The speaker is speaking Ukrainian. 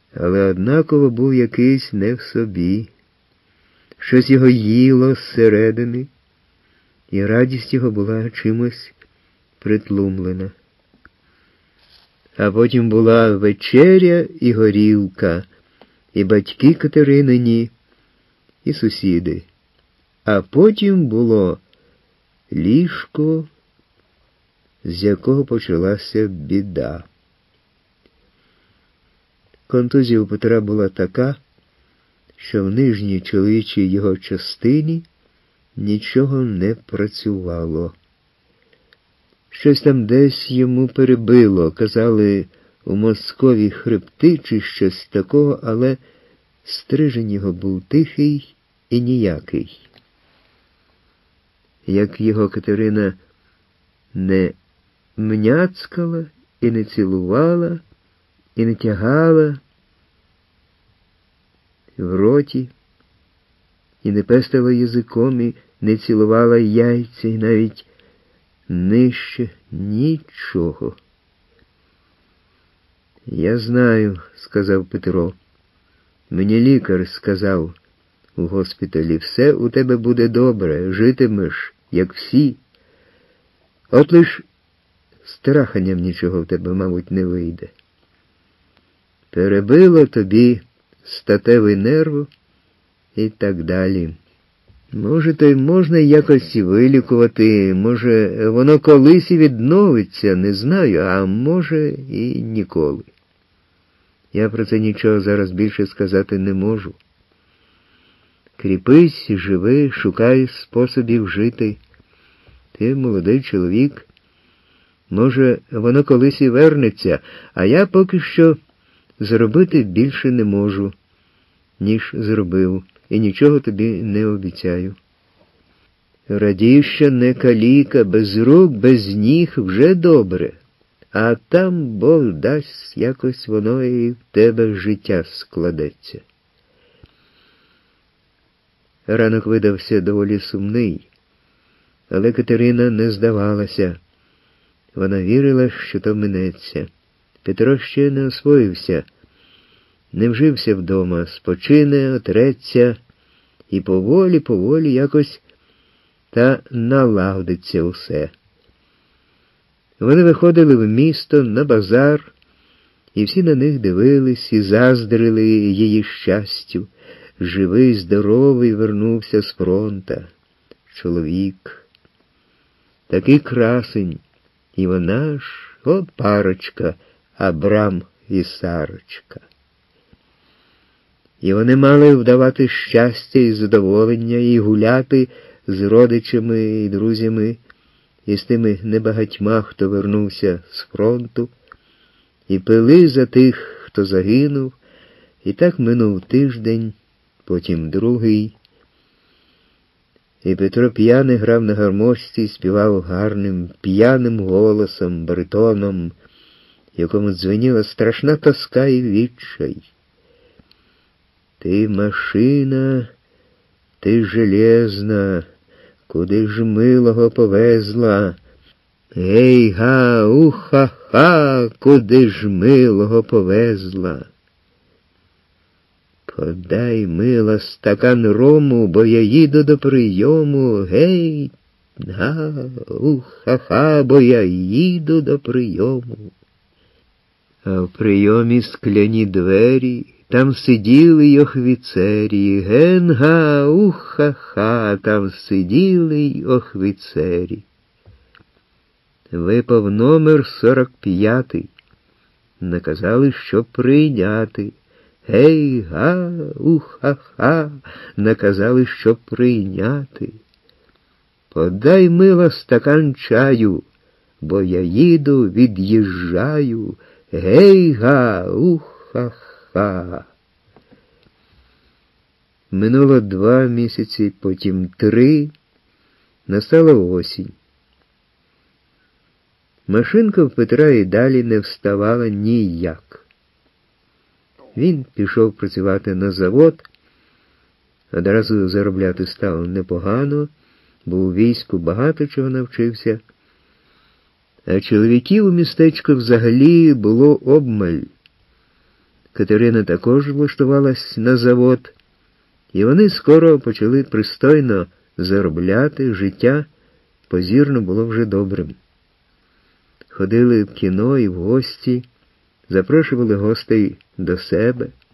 але однаково був якийсь не в собі. Щось його їло зсередини, і радість його була чимось притлумлена. А потім була вечеря і горілка, і батьки Катеринині, і сусіди. А потім було ліжко, з якого почалася біда. Контузія у Петра була така, що в нижній чоловічій його частині нічого не працювало. Щось там десь йому перебило, казали, у мозкові хребти чи щось такого, але стрижень його був тихий і ніякий. Як його Катерина не мняцкала і не цілувала, і не тягала в роті, і не пестила язиком, і не цілувала яйця, і навіть нижче нічого. «Я знаю», – сказав Петро. «Мені лікар сказав у госпіталі, все у тебе буде добре, житимеш, як всі. От лиш з траханням нічого в тебе, мабуть, не вийде. Перебило тобі статевий нерв і так далі. Може, то й можна якось вилікувати, може, воно колись і відновиться, не знаю, а може і ніколи. Я про це нічого зараз більше сказати не можу. Кріпись, живи, шукай способів жити. Ти молодий чоловік. Може, воно колись і вернеться, а я поки що зробити більше не можу, ніж зробив, і нічого тобі не обіцяю. Радій, що не каліка, без рук, без ніг вже добре, а там Бог дасть, якось воно і в тебе життя складеться». Ранок видався доволі сумний, але Катерина не здавалася. Вона вірила, що то минеться. Петро ще не освоївся, не вжився вдома, спочине, отреться, і поволі якось та налагодиться усе. Вони виходили в місто, на базар, і всі на них дивились і заздрили її щастю. Живий, здоровий вернувся з фронта. Чоловік. Такий красень. І вона ж, о, парочка, Абрам і Сарочка. І вони мали вдавати щастя і задоволення, і гуляти з родичами і друзями, і з тими небагатьма, хто вернувся з фронту, і пили за тих, хто загинув, і так минув тиждень, потім другий. І Петро п'яний грав на гармошці і співав гарним, п'яним голосом, баритоном, якому дзвеніла страшна тоска і відчай. «Ти машина, ти железна, куди ж милого повезла? Гей-га, уха-ха, куди ж милого повезла? Подай, мила, стакан рому, бо я їду до прийому. Гей, га, уха-ха, бо я їду до прийому». А в прийомі скляні двері, там сиділи й охвіцері. Ген-га, уха-ха, там сиділи й охвіцері. Випав номер 45. Наказали, що прийняти. Гей-га, уха-ха, наказали, що прийняти. Подай, мила, стакан чаю, бо я їду, від'їжджаю. Гей-га, уха-ха. Минуло 2 місяці, потім 3. Настала осінь. Машинка в Петра і далі не вставала ніяк. Він пішов працювати на завод, одразу заробляти стало непогано, бо у війську багато чого навчився. А чоловіків у містечку взагалі було обмаль. Катерина також влаштувалась на завод, і вони скоро почали пристойно заробляти, життя позірно було вже добрим. Ходили в кіно і в гості, запрошували гостей до себе.